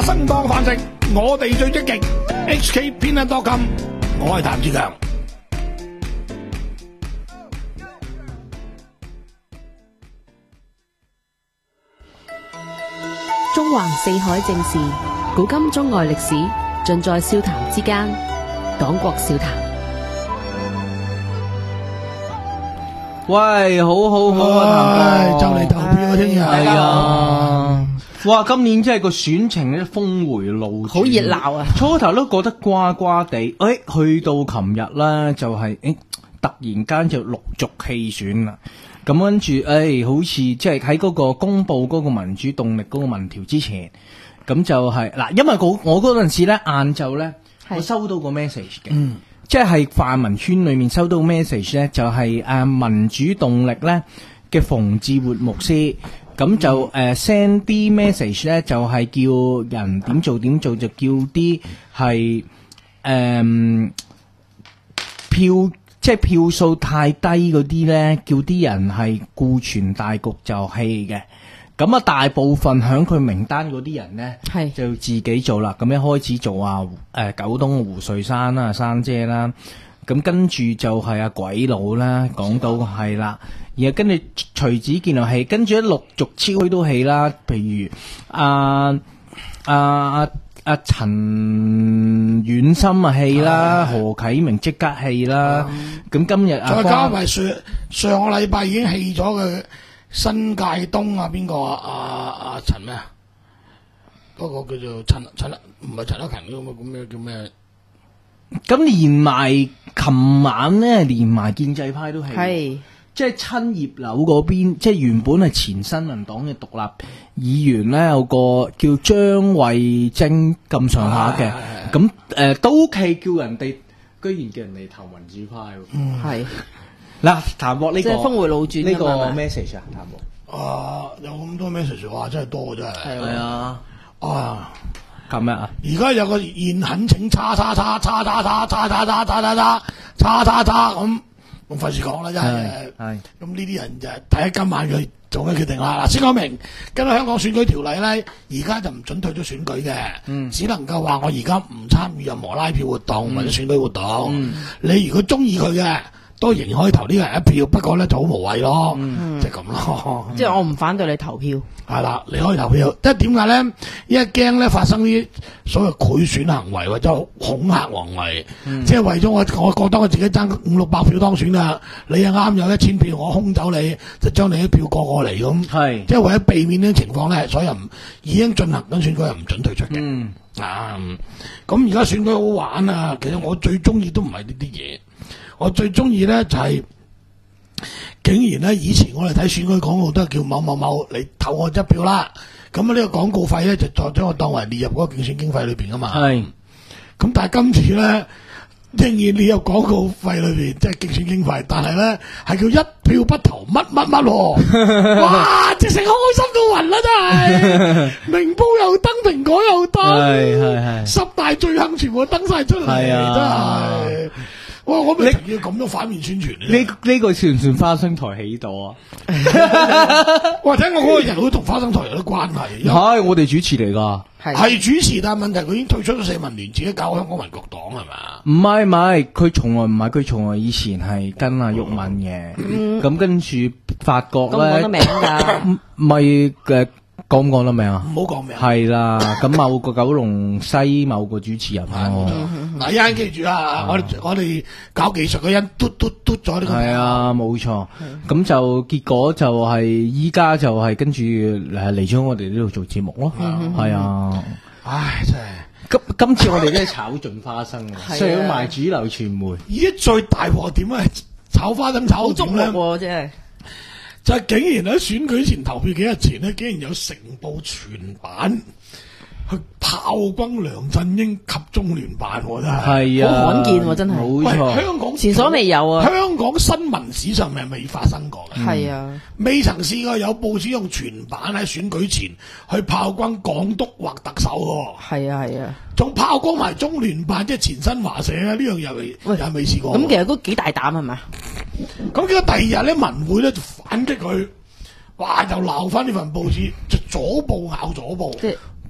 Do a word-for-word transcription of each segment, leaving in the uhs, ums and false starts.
生當飯食，我哋最積極。H K 偏得多金，我係譚志強。 中橫四海正事，古今中外歷史，盡在笑談之間。講國笑談。 喂，好好好啊，譚哥， 就嚟投票啊，聽日係啊！哇，今年真係個選情咧峰回路轉， 好熱鬧啊！ 初頭都覺得瓜瓜地，誒、哎，去到琴日咧就係、是、誒、哎，突然間就陸續棄選啦。咁跟住，誒、哎，好似即係喺嗰個公布嗰個民主動力嗰個民調之前，咁就係、是、嗱，因為我我嗰陣時咧晏晝咧，我收到個 message 嘅。嗯，即係泛民圈裏面收到 message 咧，就係、是、誒、啊、民主動力咧嘅馮志活牧師，咁就誒 send 啲 message 咧，就係、是、叫人點做點做，就叫啲係誒票，即係票數太低嗰啲咧，叫啲人係顧全大局就棄嘅。咁啊，大部分響佢名單嗰啲人咧，係就自己做啦。咁一開始做啊，誒、呃、九東胡瑞山啦、珊姐啦，咁跟住就係阿、啊、鬼佬啦，講到係啦，然後跟住徐子健又係，跟住一陸續超都係啦，譬如阿阿阿阿陳婉心啊戲啦，何啟明即刻戲啦，咁、嗯、今日啊， 再加埋上上個禮拜已經棄咗嘅。新界東啊，邊個啊？阿阿陳咩啊？嗰、那個叫做陳陳，唔係陳克勤嗰個咁咩叫咩？ 咁連埋琴晚咧，連埋建制派都係， 係即係親葉劉嗰邊，即係原本係前新民黨嘅獨立議員咧，有個叫張慧晶咁上下嘅，咁誒、呃、都係叫人哋，居然叫人哋投民主派， 嗯係。 嗱，譚博呢個峰回路轉呢個 message 啊，譚博啊，有咁多 message 哇，真係多真係。 係啊， 啊， 琴日啊， 而家有個現懇請叉叉叉叉叉叉叉叉叉叉叉叉叉叉叉咁，我費事講啦，真係。係。咁呢啲人就睇下今晚佢做咩決定啦。嗱，先講明，根據香港選舉條例咧，而家就唔准退出選舉嘅，嗯、只能夠話我而家唔參與任何拉票活動、嗯、或者選舉活動。嗯、你如果中意佢嘅，都仍然可以投呢個人一票，不過咧就好無謂咯，即係咁咯。 即係我唔反對你投票。係啦，你可以投票，即係點解咧？因為驚咧發生啲所謂賄選行為或者恐嚇行為，嗯、即係為咗我，我覺得我自己爭五六百票當選啦，你又啱有一千票，我空走你，就將你啲票過過嚟咁。係，即係為咗避免呢啲情況咧，所以唔已經進行緊選舉，又唔准退出嘅。嗯啊，咁而家選舉好玩啊！其實我最中意都唔係呢啲嘢。我最中意咧就係、是，竟然咧以前我哋睇選舉廣告都係叫某某某你投我一票啦，咁啊呢個廣告費咧就再將我當為列入嗰個競選經費裏邊噶嘛。係，咁但係今次咧仍然列入廣告費裏邊，即係競選經費，但係咧係叫一票不投乜乜乜，哇！直情開心到暈啦，真係明報又登，蘋果又登，係係係，十大罪行全部登晒出嚟，真係。哇！我咪要咁樣反面宣傳呢？呢呢個算唔算花生台起到啊？ 或者我嗰個人會同花生台有啲關係？ 係我哋主持嚟噶， 係主持，但係問題佢已經退出咗社民聯，自己搞香港民國黨係嘛？ 唔係唔係，佢從來唔係，佢從來以前係跟阿毓民嘅，咁、嗯、跟住發覺咧，講得名㗎，咪嘅。講唔講得名啊？ 唔好講名。係啦，咁某個九龍西某個主持人咯。 嗱，一陣記住啊！我我哋搞技術嗰人嘟嘟嘟咗呢個。 係啊，冇錯。咁就結果就係依家就係跟住誒嚟咗我哋呢度做節目咯。係啊。唉，真係。今今次我哋真係炒盡花生啊！上埋主流傳媒。 而家最大鑊點啊？炒花生炒到點咧？ 真係。 就係竟然喺選舉前投票幾日前咧，竟然有成報全版去炮轟梁振英及中聯辦，真係係啊， 好罕見喎，真係冇錯， 香港前所未有啊！ 香港新聞史上係未發生過嘅，係啊、嗯，未曾試過有報紙用全版喺選舉前去炮轟港督或特首喎，係啊係啊，仲炮轟埋中聯辦，即係前新華社啊！呢樣又未又未試過。 咁其實都幾大膽係咪？ 咁結果第二日咧，文匯咧就反擊佢，哇！又鬧翻呢份報紙，就左報咬左報。即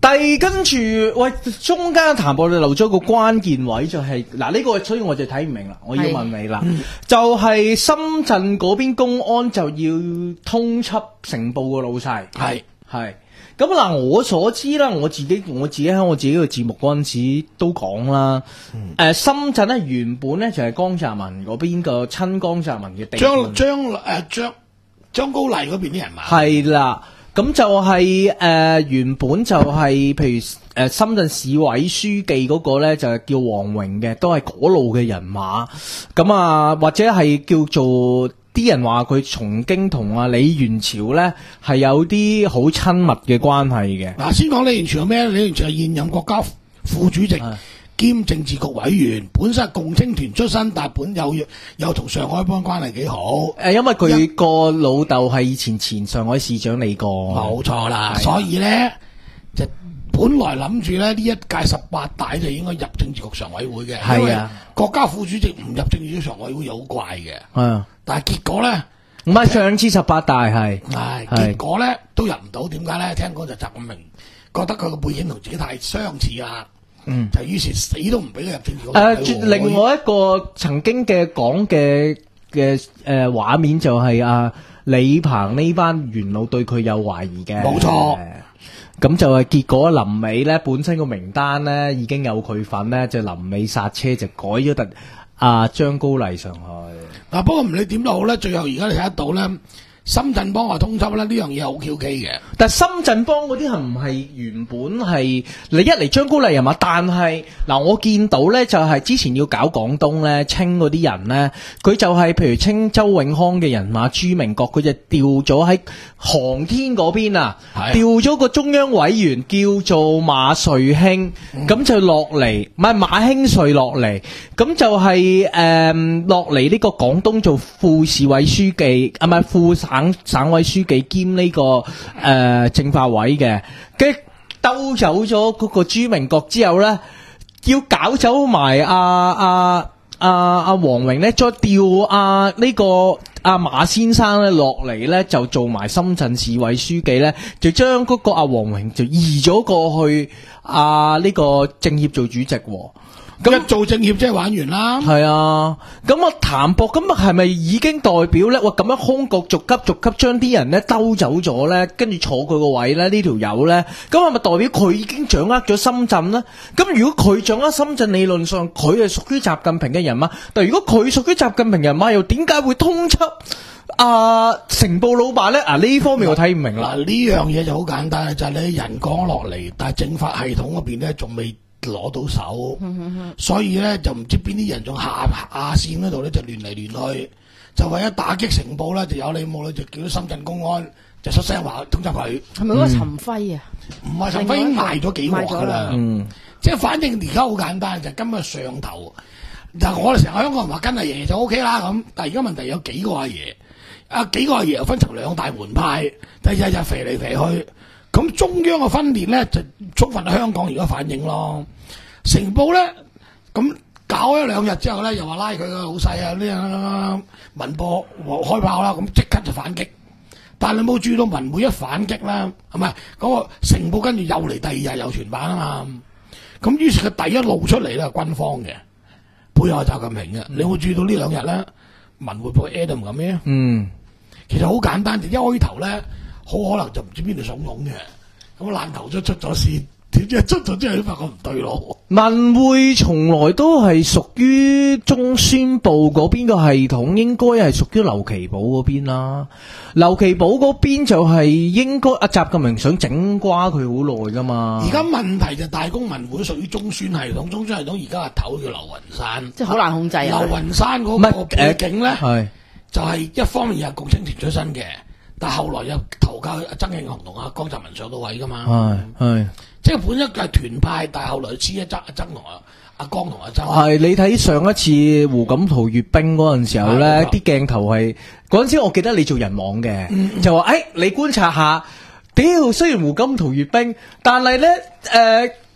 但係跟住，喂，中間談播你留咗個關鍵位就係、是、嗱，呢、這個所以我就睇唔明啦，我要問你啦，就係深圳嗰邊公安就要通緝成報個老細， 係係咁嗱，我所知啦，我自己我自己喺我自己個節目嗰陣時都講啦，誒、嗯呃，深圳咧原本咧就係江澤民嗰邊個親江澤民嘅地張張誒張張高麗嗰邊啲人馬係啦。咁就係、是、誒、呃、原本就係、是、譬如誒、呃、深圳市委書記嗰個咧就係叫王榮嘅，都係嗰路嘅人馬。咁啊或者係叫做啲人話佢曾經同啊李元朝咧係有啲好親密嘅關係嘅。 嗱，先講李元朝係咩？李元朝係現任國家副主席兼政治局委員，本身係共青團出身，但係本有有同上海幫關係幾好。 誒，因為佢個老豆係以前前上海市長嚟過， 冇錯啦。所以咧就本來諗住咧呢一屆十八大就應該入政治局常委會嘅，因為國家副主席唔入政治局常委會又好怪嘅。 係，但係結果咧唔係上次十八大係， 係結果咧都入唔到。點解咧？聽講就習近平覺得佢個背景同自己太相似啦。嗯，就於是死都唔俾佢入政治局。誒、 呃，另外一個曾經嘅講嘅嘅誒畫面就係啊李鵬呢班元老對佢有懷疑嘅， 冇錯。 咁、呃、就係結果臨尾咧，本身個名單咧已經有佢份咧，就臨尾剎車就改咗特阿張高麗上去。 嗱、啊，不過唔理點都好咧，最後而家你睇得到咧。深圳幫我通緝咧，呢樣嘢好 Q K 嘅。 但係深圳幫嗰啲係唔係原本係你一嚟張高麗人馬？但係嗱，我見到咧就係、是、之前要搞廣東咧清嗰啲人咧，佢就係譬如清周永康嘅人馬朱明國，佢就調咗喺航天嗰邊啊，調咗個中央委員叫做馬瑞興，咁、嗯、就落嚟，唔係馬興瑞落嚟，咁就係誒落嚟呢個廣東做副市委書記，啊唔係副省。省省委書記兼呢、這個誒、呃、政法委嘅，跟住兜走咗嗰個朱明國之後咧，要搞走埋阿阿阿阿王榮咧，再調阿呢個阿、啊、馬先生咧落嚟咧，就做埋深圳市委書記咧，就將嗰個阿王榮就移咗過去阿呢、啊這個政協做主席。 咁一做政協即係玩完啦。 係啊，咁我譚博咁係咪已經代表咧？哇，咁樣空局逐級逐級將啲人咧兜走咗咧，跟住坐佢個位咧？呢條友咧，咁係咪代表佢已經掌握咗深圳咧？咁如果佢掌握深圳，理論上佢係屬於習近平嘅人馬。但係如果佢屬於習近平人馬，又點解會通緝啊成報老闆咧？啊呢方面我睇唔明啦。 嗱，呢樣嘢就好簡單，就係、是、你人講落嚟，但係政法系統嗰邊咧仲未攞到手，所以咧就唔知邊啲人仲下下線嗰度咧就亂嚟亂去，就為咗打擊成報咧，就有你冇咧就叫咗深圳公安就出聲話通緝佢。 係咪嗰個陳輝啊？ 唔係陳輝已經賣咗幾鑊噶啦， 嗯， 即係反正而家好簡單，就今日上頭，就我哋成個香港人話跟阿爺就 O K 啦咁，但係而家問題有幾個阿爺，啊幾個阿爺又分成兩大門派，就日日肥嚟肥去。咁中央嘅分裂咧，就觸發香港而家反應咯。成報咧，咁搞咗兩日之後咧，又話拉佢個老細啊，呢樣文報開炮啦，咁即刻就反擊。但係你冇注意到文匯一反擊啦，係咪嗰個成報跟住又嚟第二日又傳版啊嘛？咁於是佢第一露出嚟咧，軍方嘅背後係習近平嘅。你有冇注意到呢兩日咧？文匯報 Adam 咁咩？嗯，其實好簡單，就一開頭咧。好可能就唔知邊度慫恿嘅，咁爛頭咗出咗線，點知出咗之後都發覺唔對路。 文匯從來都係屬於中宣部嗰邊個系統，應該係屬於劉奇葆嗰邊啦。劉奇葆嗰邊就係應該阿習近平想整瓜佢好耐噶嘛。 而家問題就大公文匯屬於中宣系統，中宣系統而家阿頭叫劉雲山， 即係好難控制啊。 劉雲山嗰個背景咧， 係就係一方面又係共青團出身嘅。但後來又投靠阿曾慶紅同阿江澤民上到位噶嘛，係係，即係本身係團派，但係後來黐一曾阿曾同阿阿江同阿曾。 係你睇上一次胡錦濤閱兵嗰陣時候咧，啲鏡頭係嗰陣時，我記得你做人網嘅，嗯、就話誒、哎，你觀察下，屌，雖然胡錦濤閱兵，但係咧誒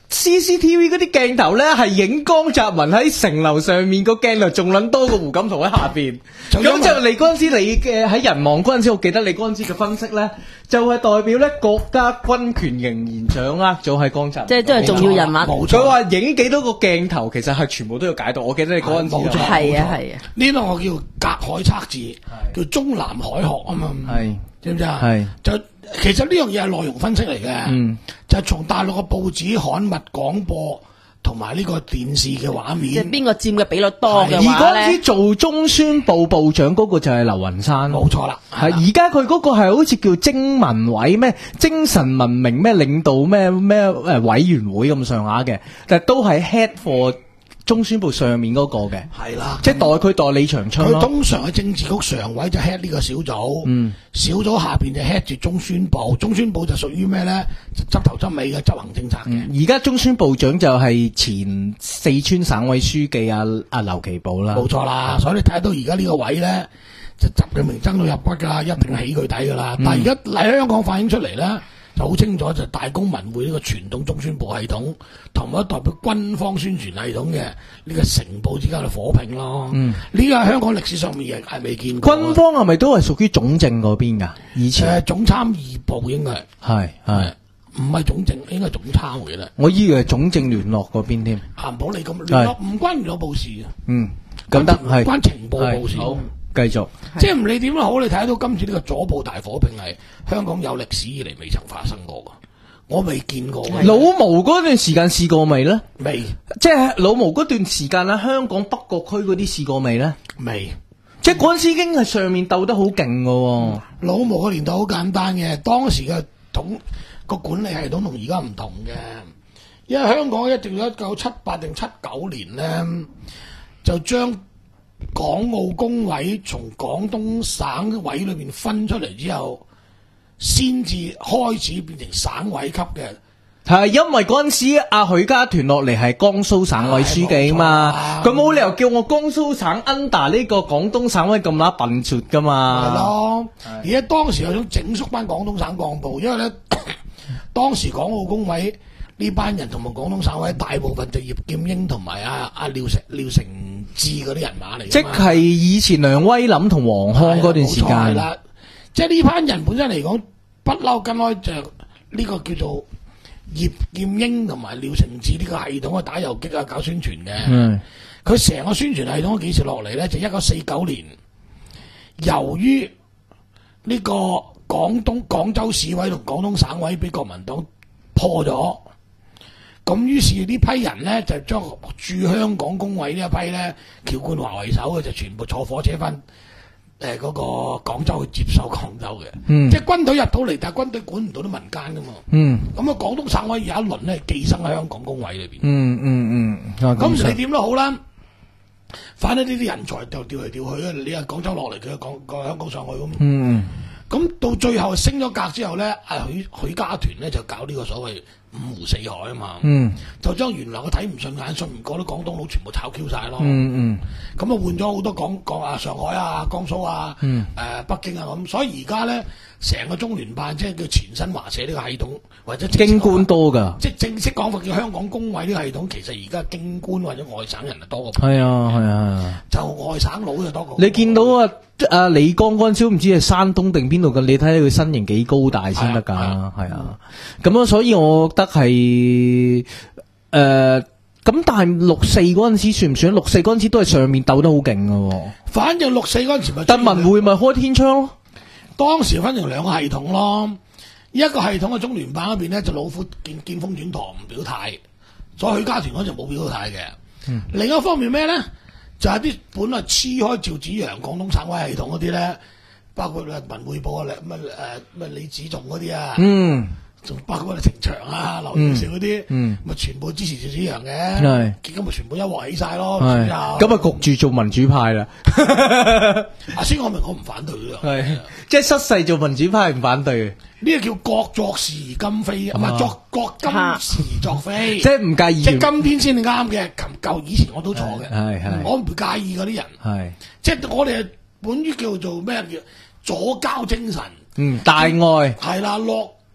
C C T V 嗰啲鏡頭咧係影江澤民喺城樓上面個鏡頭仲撚多過胡錦濤喺下邊，咁就你嗰陣時你嘅喺人望嗰陣時，我記得你嗰陣時嘅分析咧，就係代表咧國家軍權仍然掌握咗喺江澤民， 即係都係重要人物。 佢話影幾多個鏡頭，其實係全部都要解讀。我記得你嗰陣時冇錯， 係啊係啊， 呢個我叫隔海測字，叫中南海學啊嘛， 係知唔知啊？ 係就其實呢樣嘢係內容分析嚟嘅， 嗯， 就係從大陸嘅報紙、刊物、廣播同埋呢個電視嘅畫面， 即係邊個佔嘅比率多嘅而話咧嗰陣時，做中宣部部長嗰個就係劉雲山， 冇錯啦。 係而家佢嗰個係好似叫精文委咩精神文明咩領導咩咩誒委員會咁上下嘅，但係都係 head for 中宣部上面嗰個嘅， 係啦， 即係代佢代李長春咯。 佢通常喺政治局常委就 head 呢個小組， 嗯， 小組下邊就 head 住中宣部，中宣部就屬於咩咧？就執頭執尾嘅執行政策嘅。 而家中宣部長就係前四川省委書記阿阿劉奇葆啦， 冇錯啦，所以你睇到而家呢個位咧，就習近平爭到入骨㗎啦，一定起佢底㗎啦。 嗯、 但係而家喺香港反映出嚟咧，就好清楚就大公文匯呢個傳統中宣部系統，同埋代表軍方宣傳系統嘅呢個成報之間嘅火拼咯。嗯，呢個喺香港歷史上面亦係未見過。 軍方係咪都係屬於總政嗰邊㗎？以前誒總參二部應該係係係。 唔係總政，應該係總參會啦。 我以為係總政聯絡嗰邊添。 啊，唔好理咁聯絡，唔關聯絡部事啊。 嗯，咁得係關情報部事。 好，繼續。 即係唔理點都好，你睇到今次呢個左部大火拼係香港有歷史以嚟未曾發生過㗎，我未見過。 老毛嗰段時間試過未咧？ 未。 即係老毛嗰段時間喺香港北角區嗰啲試過未咧？ 未。 即係嗰陣時已經係上面鬥得好勁㗎。 老毛嘅年代好簡單嘅，當時嘅統個管理系統同而家唔同嘅，因為香港一直到一九七八定七九年咧，就將港澳工委從廣東省委裏邊分出嚟之後，先至開始變成省委級嘅。 係因為嗰陣時阿許家屯落嚟係江蘇省委書記嘛，佢冇理由叫我江蘇省 under 呢個廣東省委咁乸笨拙噶嘛。 係咯，而家當時有種整肅翻廣東省幹部，因為咧當時港澳工委呢班人同埋廣東省委大部分就葉劍英同埋阿阿廖成廖承志嗰啲人馬嚟。 即係以前梁威霖同黃康嗰段時間。係啦， 即係呢班人本身嚟講，不嬲跟開就呢個叫做葉劍英同埋廖承志呢個系統去打游擊啊，搞宣傳嘅。嗯，佢成個宣傳系統幾時落嚟咧？就一九四九年，由於呢個廣東廣州市委同廣東省委俾國民黨破咗，咁於是呢批人咧就將駐香港工委呢一批咧，喬冠華為首嘅就全部坐火車翻誒嗰個廣州去接收廣州嘅。嗯，即係軍隊入到嚟，但係軍隊管唔到啲民間噶嘛。嗯，咁啊廣東省委有一輪咧寄生喺香港工委裏邊。嗯嗯嗯，咁唔理點都好啦。反正呢啲人才就調嚟調去啊！你係廣州落嚟，佢講講香港上去咁。嗯，咁到最後升咗格之後咧，阿許許家屯咧就搞呢個所謂五湖四海啊嘛。嗯，就將原來佢睇唔順眼、信唔過啲廣東佬全部炒 Q 晒咯。嗯嗯，咁啊換咗好多港港啊上海啊、江蘇啊、誒、嗯呃、北京啊咁，所以而家咧成個中聯辦即係叫前新華社呢個系統，或者京官多㗎， 即係正式講法叫香港工委呢個系統，其實而家京官或者外省人啊多過。 係啊係啊， 就外省佬就多過。 你見到啊啊李剛嗰陣時唔知係山東定邊度嘅，你睇下佢身形幾高大先得㗎，係啊。咁啊，所以我覺得係誒。呃咁但係六四嗰陣時算唔算？六四嗰陣時都係上面鬥得好勁㗎。反正六四嗰陣時咪， 但文匯咪開天窗咯。 當時分成兩個系統咯，一個系統嘅中聯辦嗰邊咧就老虎見見風轉舵唔表態，所以許家屯嗰陣冇表態嘅。嗯、另一方面咩咧，就係、是、啲本來黐開趙紫陽廣東省委系統嗰啲咧，包括文匯報啊、乜誒乜李子頌嗰啲啊。嗯。仲包括程翔啊、劉耀兆嗰啲，咪、嗯嗯、全部支持趙紫陽嘅，結果咪全部一鑊起晒咯。咁啊焗住做民主派啦。阿先我明我唔反對嘅，係即係失勢做民主派唔反對嘅。 呢個叫各作時今非，唔係、啊、作各今時作非， 即係唔介意。 即係今天先啱嘅，琴舊以前我都錯嘅。係係，我唔介意嗰啲人。係即係我哋本於叫做咩叫左膠精神。嗯，大愛係啦落。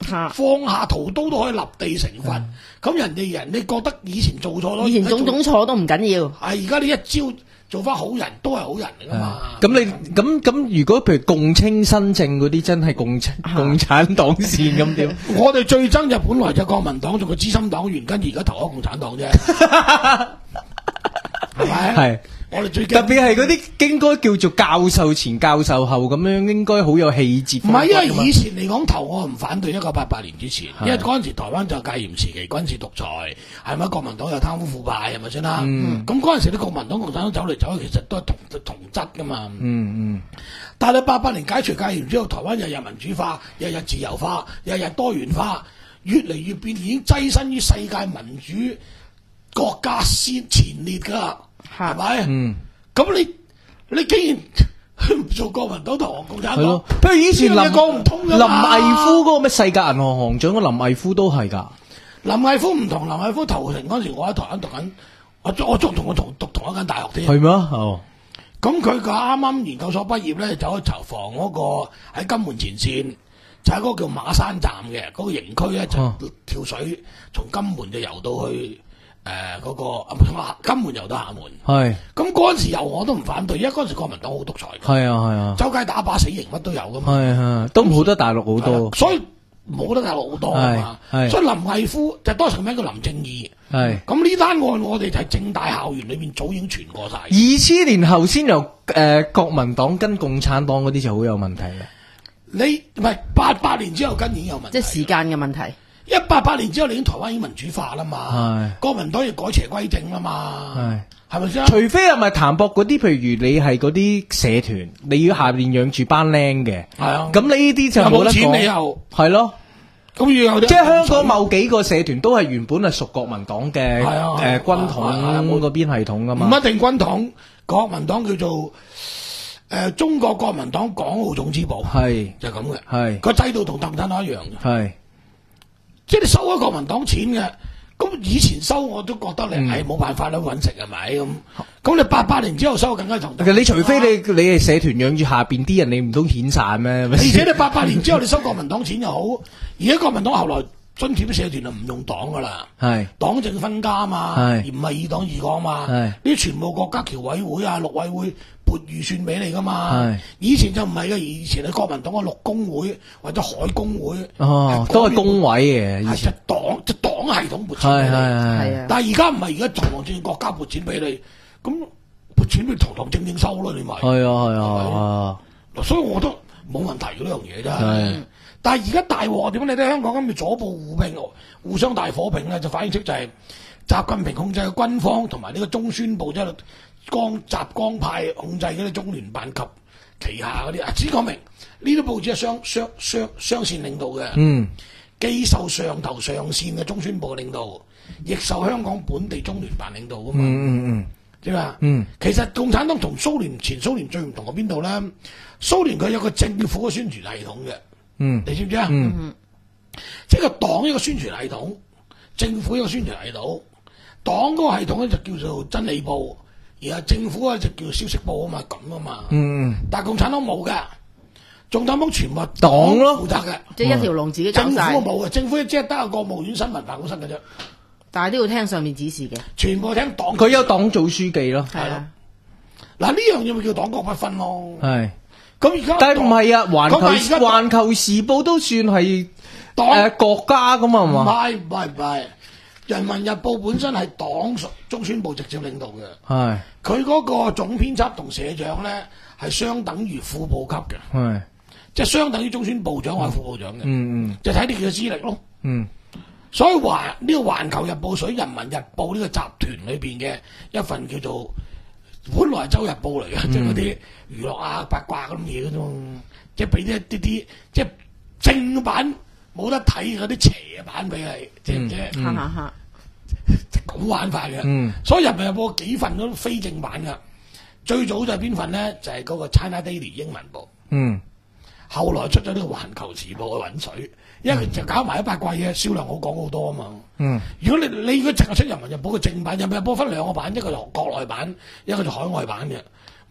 嚇放下屠刀都可以立地成佛。咁、人哋人你覺得以前做錯咯， 以前種種錯都唔緊要。 係而家你一朝做翻好人都係好人嚟噶嘛。 咁你咁咁，如果譬如共青新政嗰啲真係共產共產黨線咁點？ 我哋最憎就本來就國民黨做個資深黨員，跟住而家投咗共產黨啫，係咪？ 係。 我哋最特驚別係嗰啲應該叫做教授前教授後咁樣，應該好有氣節。 唔係，因為以前嚟講投我唔反對一九八八年之前， 係因為嗰陣時台灣就戒嚴時期，軍事獨裁，係咪？國民黨又貪污腐敗，係咪先啦？咁嗰陣時啲國民黨、共產黨走嚟走去，其實都係同同質噶嘛。 嗯嗯。 但係八八年解除戒嚴之後，台灣日日民主化，日日自由化，日日多元化，越嚟越變，已經躋身於世界民主國家先前列㗎啦。係咪？嗯，咁你你竟然唔做國民黨同共產黨？ 係咯，譬如以前林講唔通㗎林嘛毅夫嗰個咩世界銀行行長嗰林毅夫都係㗎。 林毅夫唔同，林毅夫投誠嗰陣時，我喺台灣讀緊，我我仲同我同讀同一間大學添。 係咩？哦， 咁佢個啱啱研究所畢業咧，走去籌防嗰個喺金門前線，就喺嗰個叫馬山站嘅嗰、嗰個營區咧，就跳水從金門就游到去。誒嗰、呃那個金門遊到廈門，係咁嗰陣時遊我都唔反對，因為嗰陣時國民黨好獨裁， 係啊係啊， 周街打靶死刑乜都有噶嘛， 係係都冇得大陸好多， 所以冇得大陸好多啊嘛，所以林毅夫就多成名叫林正義，係咁呢單案我哋就係政大校園裏邊早已經傳過晒， 二千年後先由誒、呃、國民黨跟共產黨嗰啲就好有問題啦， 你唔係八八年之後跟已經有問題， 即係時間嘅問題。 一八八年之後，你已經台灣已經民主化啦嘛，國民黨要改邪歸正啦嘛，係咪先？除非係咪譚博嗰啲，譬如你係嗰啲社團，你要下邊養住班僆嘅，係啊，咁呢啲就冇得講。有冇錢你又係咯，咁要有即係香港某幾個社團都係原本係屬國民黨嘅誒軍統嗰邊系統噶嘛， 唔一定軍統，國民黨叫做誒中國國民黨港澳總支部，係就係咁嘅，係個制度同共產黨一樣嘅，係。即係你收咗國民黨錢嘅，咁以前收我都覺得你係冇辦法啦，揾食係咪咁？咁你八八年之後收更加同。 你除非你你係社團養住下邊啲人，你唔通遣散咩？ 而且你八八年之後你收國民黨錢又好，而家國民黨後來津貼啲社團就唔用黨噶啦，係黨政分家嘛，而唔係二黨二港嘛，呢啲全部國家僑委會啊、陸委會撥預算俾你噶嘛，以前就唔係嘅，以前係國民黨嘅陸工會或者海工會， 哦，都係工委嘅， 係就黨即係黨系統撥錢俾你，係啊，但係而家唔係，而家堂堂正正國家撥錢俾你，咁撥錢咪堂堂正正收咯，你咪係啊係啊， 所以我覺得冇問題嘅呢樣嘢啫。但係而家大鑊點解？你睇香港今次左部互拼，互相大火拼咧，就反映出就係習近平控制嘅軍方同埋呢個中宣部即係江習江派控制嗰啲中聯辦及旗下嗰啲啊，只講明呢啲報紙係雙雙雙雙線領導嘅，嗯，既受上頭上線嘅中宣部嘅領導，亦受香港本地中聯辦領導噶嘛，嗯嗯嗯，知嘛？嗯，其實共產黨同蘇聯前蘇聯最唔同喺邊度咧？蘇聯佢有個政府嘅宣傳系統嘅。嗯，你知唔知啊？嗯，即係個黨一個宣傳系統，政府一個宣傳系統，黨嗰個系統咧就叫做真理報，而係政府咧就叫做消息報啊嘛，咁啊嘛。嗯，但係共產黨冇嘅，共產黨全部黨咯負責嘅， 即係一條龍自己搞晒。 政府冇嘅，政府只係得個國務院新聞辦公室嘅啫。 但係都要聽上面指示嘅， 全部聽黨。 佢有黨組書記咯， 係啦。 嗱呢樣嘢咪叫黨國不分咯。係。 咁而家，但係唔係啊？環球環球時報都算係黨誒國家咁啊嘛？ 唔係唔係唔係，人民日報本身係黨中宣部直接領導嘅。係佢嗰個總編輯同社長咧係相等於副部級嘅。係即係相等於中宣部長或副部長嘅。嗯嗯，就睇你嘅資歷咯。嗯，所以環呢、這個環球日報屬於人民日報呢個集團裏邊嘅一份叫做。本來係周日報嚟嘅，嗯、即係嗰啲娛樂啊、八卦咁嘢嗰種，即係俾啲啲啲，即係正版冇得睇嗰啲邪版俾你，知唔知？嚇嚇嚇！咁玩法嘅，嗯、所以人民日報幾份都非正版㗎。最早就係邊份咧？就係、是、嗰個 China Daily 英文報。嗯。後來出咗呢個環球時報去揾水，因為佢就搞埋一八卦嘢，銷量好講好多啊嘛。嗯，如果你你如果淨係出人民日報嘅正版，人民日報分兩個版，一個就國內版，一個就海外版嘅。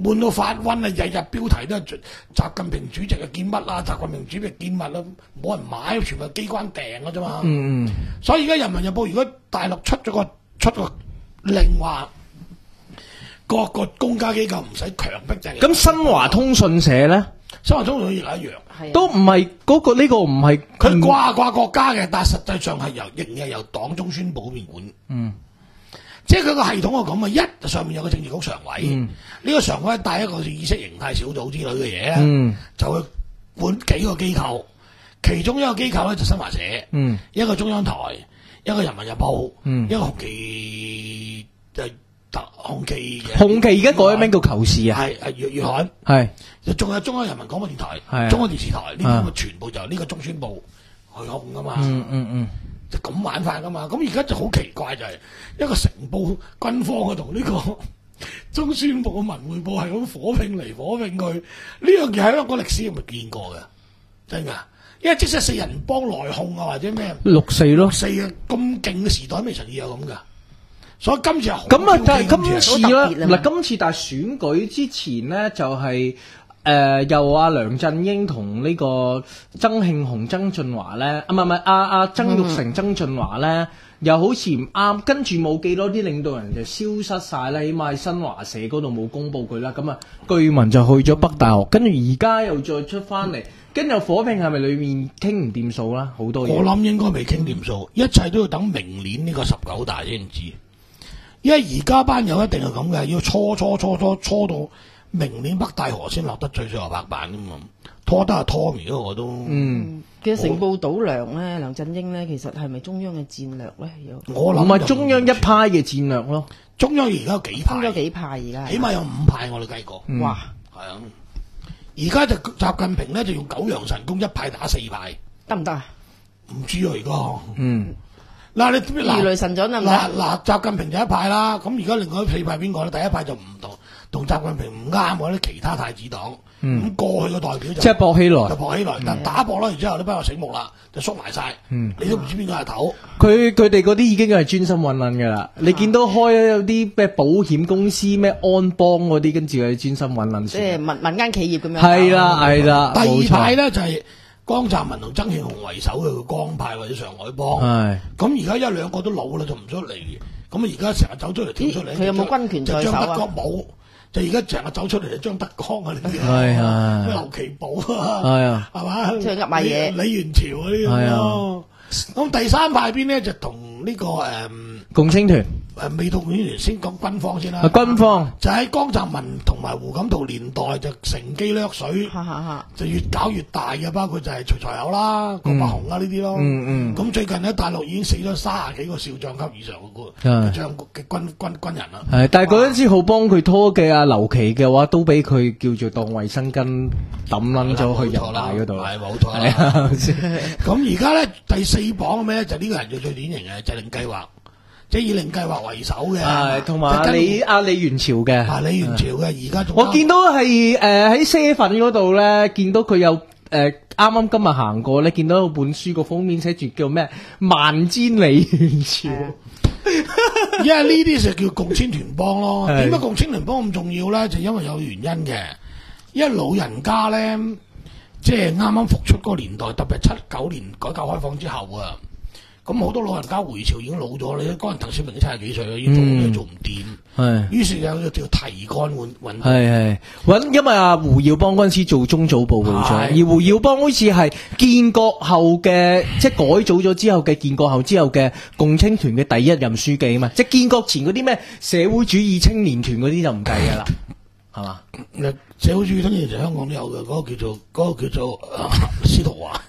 悶到發瘟啊！日日標題都係習近平主席嘅見乜啦，習近平主席見乜啦，冇人買，全部係機關訂嘅啫嘛。 嗯嗯。 所以而家《人民日報》如果大陸出咗個出個令話，各個公家機構唔使強迫制。 咁新華通訊社咧， 新華通訊亦係一樣， 係啊都唔係嗰個呢個唔係佢掛掛國家嘅，但係實際上係由仍然係由黨中宣部嗰邊管。 嗯。 即係佢個系統係咁啊，一上面有個政治局常委，呢、 嗯、 個常委帶一個意識形態小組之類嘅嘢， 嗯、 就去管幾個機構，其中一個機構咧就新華社， 嗯、 一個中央台，一個人民日報， 嗯、 一個紅旗就特紅旗嘅。 紅旗而家改咗名叫求是啊， 係係粵粵刊， 係仲有中央人民廣播電台、 係中央電視台呢啲咁嘅全部就呢個中宣部去控噶嘛。 嗯嗯嗯。 就咁玩法噶嘛，咁而家就好奇怪就係、是、一個成報軍方嘅同呢個中宣部嘅文匯報係咁火拼嚟火拼去，呢樣嘢喺香港歷史係咪見過嘅？真㗎，因為即使四人幫內訌啊或者咩六四咯， 四啊咁勁嘅時代未曾見有咁㗎，所以今次係好咁啊，但係今次咧好特別啊嘛嗱，今次但係選舉之前咧就係、是。誒、呃，由阿梁振英同呢個曾慶紅、曾俊華咧，啊唔係唔係，阿阿曾鈺成、曾俊華咧，又好似唔啱，跟住冇幾多啲領導人就消失晒啦，起碼喺新華社嗰度冇公佈佢啦，咁啊，據聞就去咗北大學，跟住而家又再出翻嚟，跟住火拼係咪裏面傾唔掂數啦？好多嘢， 我諗應該未傾掂數，一切都要等明年呢個十九大先知，因為而家班友一定係咁嘅，要搓搓搓搓搓到。明年北大河先落得最最後拍板㗎嘛，拖得係拖唔到我都。 嗯， 其實成報倒梁咧，梁振英咧，其實係咪中央嘅戰略咧？有我諗唔係中央一派嘅戰略咯， 中央而家有幾派？ 分咗幾派而家？ 起碼有五派，我哋計過。 嗯、 哇！ 係啊，而家就習近平咧就用九陽神功一派打四派， 得唔得啊？ 唔知啊而家。 嗯。 嗱你如雷神掌得唔得？ 嗱嗱，習近平就一派啦，咁而家另外四派邊個咧？第一派就唔同。同習近平唔啱或者其他太子黨，咁、嗯、過去嘅代表就即係薄熙來， 就薄熙來，但打薄啦，然之後呢班又醒目啦，就縮埋晒， 嗯、 你都唔知邊個係頭。 佢佢哋嗰啲已經係專心揾揾㗎啦。你見到開有啲咩保險公司咩安邦嗰啲，跟住係專心揾揾。 即係民民間企業咁樣。 係啦係啦。 第二派咧就係、是、江澤民同曾慶紅為首嘅江派或者上海幫。係。咁而家一兩個都老啦，就唔出嚟。咁而家成日走出嚟跳出嚟。 佢有冇軍權在手啊？ 張德江冇。就而家成日走出嚟就張德江啊呢啲啊， 咩劉奇寶啊， 係啊， 係嘛？ 即係噏埋嘢， 李元朝嗰啲咁咯。咁第三派邊咧就同呢、這個誒、嗯、 共青團。 誒未到共青團先講軍方先啦。 啊，軍方就喺江澤民同埋胡錦濤年代就乘機掠水，就越搞越大嘅，包括就係徐才厚啦、郭伯雄啦呢啲咯。嗯嗯。咁最近喺大陸已經死咗三十幾個少將級以上嘅將嘅軍軍軍人啦。係， 但係嗰陣時好幫佢拖嘅阿劉琦嘅話，都俾佢叫做當衛生巾抌撚咗去人大嗰度。 係冇錯啦。咁而家咧第四榜咩咧？就呢個人就最典型嘅制定計劃。即係以令計劃為首嘅， 係同埋李阿李元朝嘅， 啊李元朝嘅，而家仲我見到係誒喺啡粉嗰度咧，見到佢有誒啱啱今日行過咧，見到本書個封面寫住叫咩萬千李元朝， 因為呢啲就叫共青團幫咯。點解共青團幫咁重要咧？就因為有原因嘅，因為老人家咧，即係啱啱復出嗰個年代，特別係七九年改革開放之後啊。咁好多老人家回潮已經老咗啦，嗰陣鄧小平七十幾歲啦，已經做嘢做唔掂，係，於是有條提幹換運動，係係揾，因為阿胡耀邦嗰陣時做中組部部長，而胡耀邦好似係建國後嘅，即係改組咗之後嘅建國後之後嘅共青團嘅第一任書記啊嘛，即係建國前嗰啲咩社會主義青年團嗰啲就唔計噶啦，係嘛？ 社會主義青年團香港都有嘅，嗰、嗰個叫做嗰、嗰個叫做、呃、司徒華。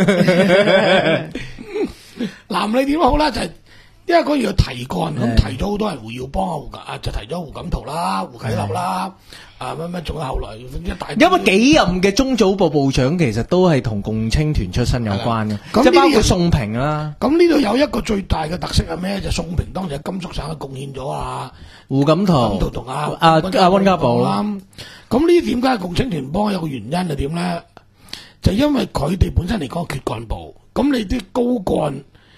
嗱，你點好啦？就係、是、因為嗰要提幹，咁提咗好多人，胡耀邦啊、胡啊就提咗胡錦濤啦、胡啟立啦，啊乜乜，仲有後來一大。 因為幾任嘅中組部部長其實都係同共青團出身有關嘅，即係包括宋平啦。 咁呢度有一個最大嘅特色係咩？就宋平當時喺甘肅省貢獻咗啊， 胡錦濤同阿阿阿溫家寶啦。 咁呢啲點解共青團幫有個原因係點咧？就因為佢哋本身嚟講缺幹部。咁你啲高幹，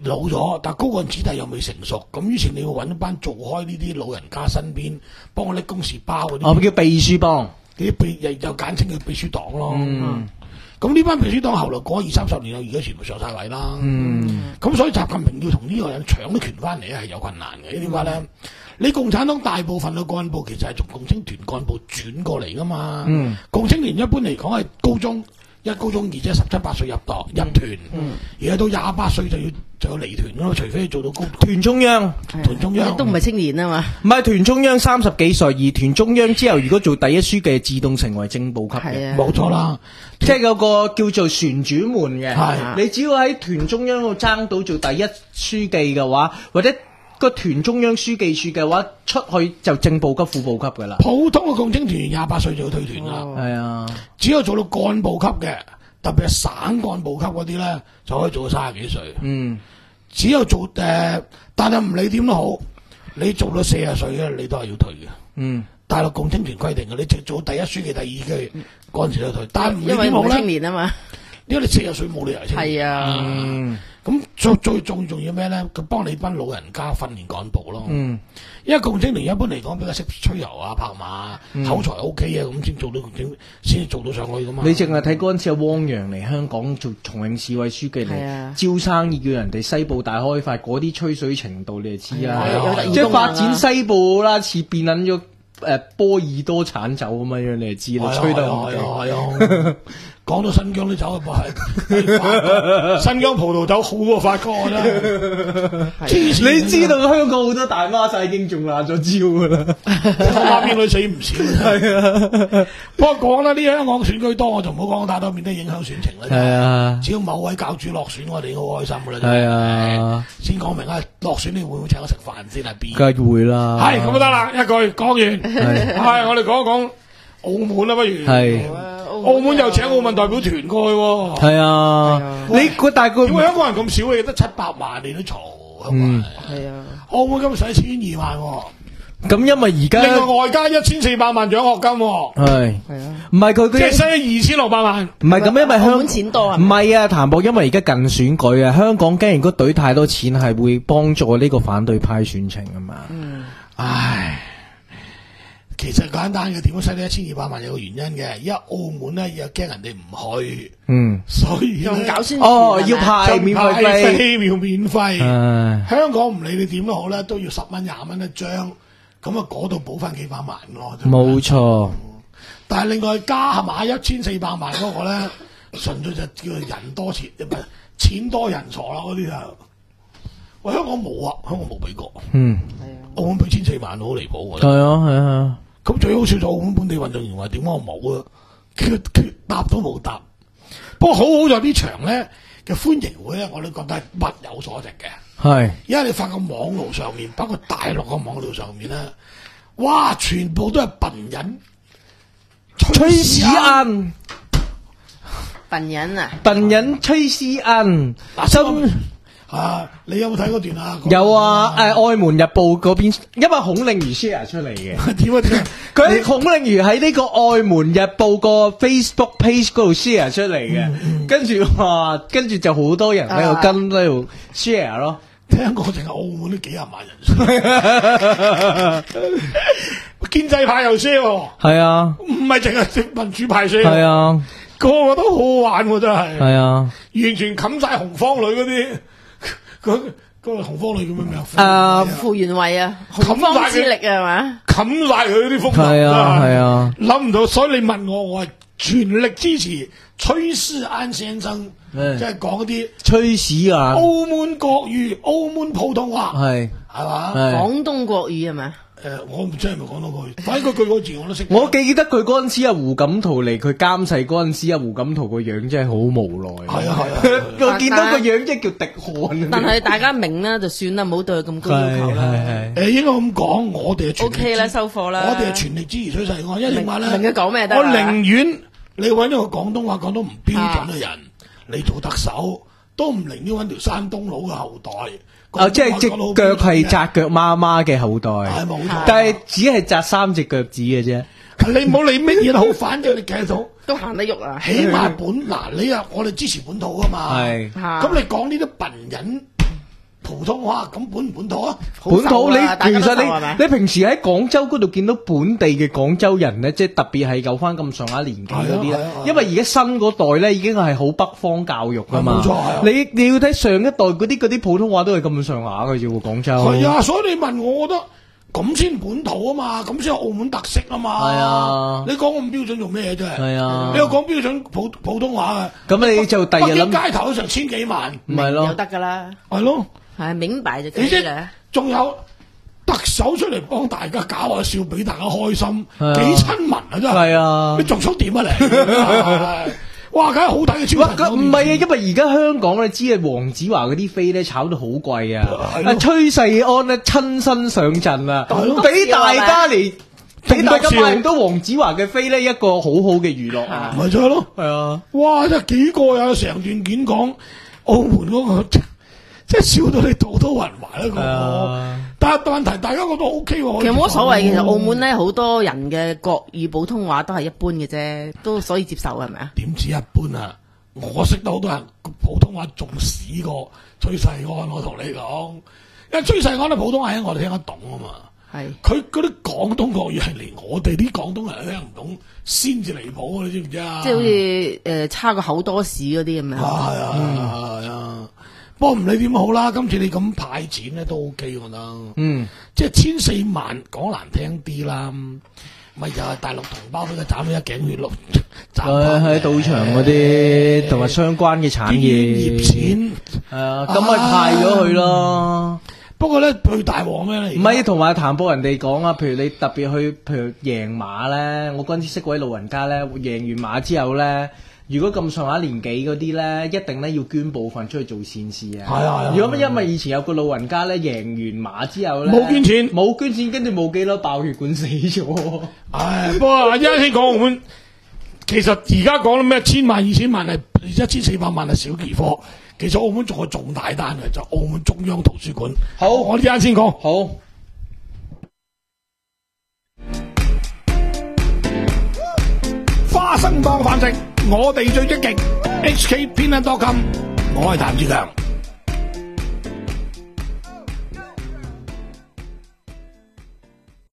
老咗，但高幹子弟又未成熟，咁於是你要揾一班做開呢啲老人家身邊幫我拎公事包嗰啲， 哦，叫秘書幫， 啲秘又又簡稱叫秘書黨咯。 嗯， 咁呢班秘書黨後來過二三十年啦，而家全部上晒位啦。 嗯， 咁所以習近平要同呢個人搶啲權翻嚟咧係有困難嘅。點解咧？你共產黨大部分嘅幹部其實係從共青團幹部轉過嚟噶嘛。 嗯， 共青團一般嚟講係高中。一高中二即係十七八歲入黨入團， 嗯、 而家到廿八歲就要就要離團咯，除非做到高團中央， 團中央都唔係青年啊嘛。 唔係團中央三十幾歲，而團中央之後如果做第一書記，自動成為正部級嘅， 冇錯啦。 即係有個叫做旋轉門嘅， 係你只要喺團中央度爭到做第一書記嘅話，或者個團中央書記處嘅話，出去就正部級、副部級噶啦。 普通嘅共青團廿八歲就要退團啦。 係啊， 只有做到幹部級嘅，特別係省幹部級嗰啲咧，就可以做到三十幾歲。嗯，只有做誒、呃，但係唔理點都好，你做到四十歲咧，你都係要退嘅。嗯，大陸共青團規定嘅，你直做第一書記、第二書記嗰陣時都退。但係唔理點好咧， 青年啊嘛， 因為你四十歲冇理由青年。係啊。嗯咁最最重重要咩咧？佢幫你班老人家訓練幹部咯。嗯，因為共青團一般嚟講比較識吹牛啊、拍馬、嗯、口才 O K 啊，咁先做到共青，先做到上去噶嘛。 你淨係睇嗰陣時阿汪洋嚟香港做重慶市委書記嚟、啊、招生意，叫人哋西部大開發，嗰啲吹水程度你就知啦。即係發展西部啦，似變撚咗誒波爾多產酒咁樣，你就知啦。吹得好勁。 講到新疆啲酒啊，係新疆葡萄酒好過法國啊！真係， 你知道香港好多大媽仔已經中爛咗招噶啦， 媽邊女死唔少。係啊，不過講啦，呢香港選舉多，我就唔好講太多，免得影響選情啦。係啊，只要某位教主落選，我哋好開心噶啦。係啊，先講明啊，落選你會唔會請我食飯先啊？邊？ 梗係會啦。係咁就得啦，一句講完。係，我哋講一講澳門啦，不如。係。澳門又請奧運代表團過去喎。係啊，你個大個點解香港人咁少嘅？得七百萬你都嘈。嗯，係啊。澳門今日使千二萬喎。咁因為而家另外外加一千四百萬獎學金喎。係係啊，唔係佢即係使二千六百萬。唔係咁，因為香港錢多啊。唔係啊，譚博，因為而家近選舉啊，香港驚如果懟太多錢係會幫助呢個反對派選情啊嘛。嗯，唉。其實簡單嘅，點樣使呢一千二百萬有個原因嘅，因為澳門咧又驚人哋唔去，嗯，所以仲搞宣傳哦，要派免費飛，要免費。香港唔理你點都好咧，都要十蚊廿蚊一張，咁啊嗰度補翻幾百萬咯。冇錯，但係另外加埋一千四百萬嗰個咧，純粹就叫人多錢，唔係錢多人傻啦嗰啲就。喂，香港冇啊，香港冇俾過。嗯，係啊，澳門俾千四萬好離譜㗎。係啊，係啊。咁最好笑就澳門本地運動員話點解我冇啊？佢佢答都冇答。不過好好在呢場咧嘅歡迎會咧，我都覺得係物有所值嘅。係，因為你發覺網路上面，包括大陸嘅網路上面咧，哇，全部都係笨人，吹屎恩， 笨人啊， 笨人吹屎恩， 嗱啊！你有冇睇嗰段啊？ 有啊！誒，《愛門日報》嗰邊，因為孔令如 share 出嚟嘅。 點啊點啊！ 佢喺孔令如喺呢個《愛門日報》個 Facebook page 嗰度 share 出嚟嘅，跟住哇，跟住就好多人喺度跟喺度 share 咯。 聽講淨係澳門都幾廿萬人 share，建制派又 share 喎。係啊，唔係淨係民主派 share。係啊，個個都好好玩喎，真係。係啊，完全冚晒紅方女嗰啲。嗰嗰個紅方女叫咩名啊？ 誒，傅園慧啊，洪荒之力啊，係嘛？ 冚晒佢啲風頭，係啊係啊，諗唔到，所以你問我，我係全力支持崔世安先生，即係講啲崔氏啊， 澳門國語、澳門普通話，係係嘛？ 廣東國語係咪？ 誒、呃，我唔知係咪講到佢，反正佢句個字我都識。 我記得佢嗰陣時啊，胡錦濤嚟佢監製嗰陣時啊，胡錦濤個樣真係好無奈。係啊係啊，我見到個樣即係叫滴汗。 但係大家明啦，就算啦，唔好對佢咁高要求啦。 誒、呃，應該咁講，我哋係 O K 啦，收貨啦。 我哋係全力支持崔世安，因為點解咧？ 明佢講咩得？ 我寧願你揾一個廣東話講到唔標準嘅人嚟、啊、做特首，都唔寧願揾條山東佬嘅後代。 啊！即係隻腳係紮腳媽媽嘅後代，係冇錯，但係只係紮三隻腳趾嘅啫。 你唔好理乜嘢好，反正你計到都行得喐啊！ 起碼本嗱，你啊，我哋支持本土啊嘛。係，咁你講呢啲笨人， 普通話，咁本唔本土啊？ 本土你大家都其實受係咪你你平時喺廣州嗰度見到本地嘅廣州人咧，即係特別係有翻咁上下年紀嗰啲咧係啊係啊係啊， 因為而家新嗰代咧已經係好北方教育噶嘛。 係冇錯係啊你你要睇上一代嗰啲嗰啲普通話都係咁上下嘅啫喎，廣州。 係啊，所以你問我，我覺得咁先本土啊嘛，咁先係澳門特色啊嘛。 係啊你講咁標準做咩啫？ 係啊你又講標準普普通話嘅， 咁你就第日北京諗街頭都成千幾萬， 唔係咯有得噶啦， 係咯。 係明白就可你知以啦。 仲有特首出嚟幫大家搞下笑，俾大家開心， 係啊幾親民啊真係。 係啊你仲想點啊你？哇，梗係好睇嘅超哇！ 神咁唔係啊，因為而家香港你知啊，黃子華嗰啲飛咧炒到好貴啊， 係咯啊崔世安咧親身上陣啊係咯， 俾大家嚟俾大家仲得笑買唔到黃子華嘅飛咧，一個好好嘅娛樂啊！ 咪就係咯。 係啊， 哇！真係幾過癮，成段片講澳門嗰、個，即係笑到你肚都暈埋啦嗰係個。 啊但係問題，大家覺得 O K 喎。 其實冇乜所謂，其實澳門咧咧好多人嘅國語普通話都係一般嘅啫，都所以接受係咪啊？ 點止一般啊！我識得好多人普通話仲屎過崔世安，我同你講，因為崔世安嘅普通話我哋聽得懂啊嘛。 係佢嗰啲廣東國語係連我哋啲廣東人都聽唔懂，先至離譜啊！你知唔知啊？ 即係好似誒差個口多士嗰啲咁樣。 啊係啊係啊！不過唔理點好啦，今次你咁派錢咧都 O K 我覺得。 嗯， 即係千四萬講難聽啲啦，咪又係大陸同胞俾佢斬咗一頸血咯，斬喺喺賭場嗰啲同埋相關嘅產啲業業錢。 係啊，咁咪派咗佢咯。 不過咧，最大鑊咩咧？ 唔係，同埋談報人哋講啊，譬如你特別去，譬如贏馬咧，我嗰陣時識位老人家咧，贏完馬之後咧，如果咁上下年紀嗰啲咧，一定咧要捐部分出去做善事啊。 係啊係啊如果乜因為以前有個老人家咧，贏完馬之後咧， 冇捐錢冇捐錢，跟住冇幾耐爆血管死咗。 唉，不過一先講澳門，其實而家講到咩千萬、二千萬係一千四百萬係小兒科，其實澳門仲有重大單嘅，就澳門中央圖書館。 好我呢啱先講。 好。 花生當飯食，我哋最積極。H K 偏撚多金，我係譚志強。